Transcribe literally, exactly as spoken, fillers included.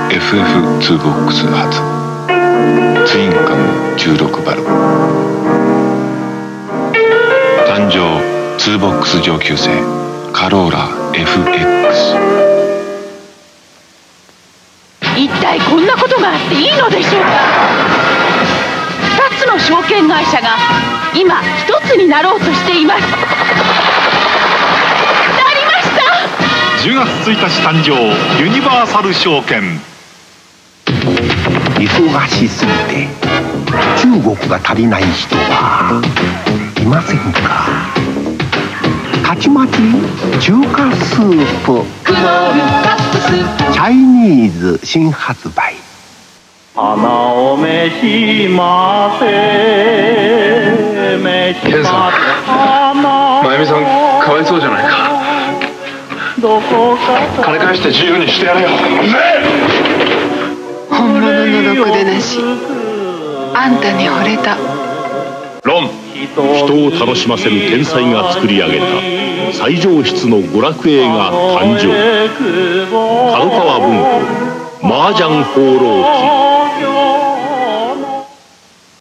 エフエフツー ボックス発ツインカムじゅうろくバルブ誕生ツーボックス上級生カローラ エフエックス。 一体こんなことがあっていいのでしょうか。ふたつの証券会社が今ひとつになろうとしています。なりました。 じゅうがつついたち誕生ユニバーサル証券。 忙しすぎて中国が足りない人はいませんか。たちまち中華スープクノールカップスープチャイニーズ新発売。 花を召しませ召しませ真由美さんかわいそうじゃないか。 どこか金返して自由にしてやれよ。 本物のろくでなし、あんたに惚れた。 ロン、人を楽しませる天才が作り上げた最上質の娯楽映画誕生。角川文庫麻雀放浪記。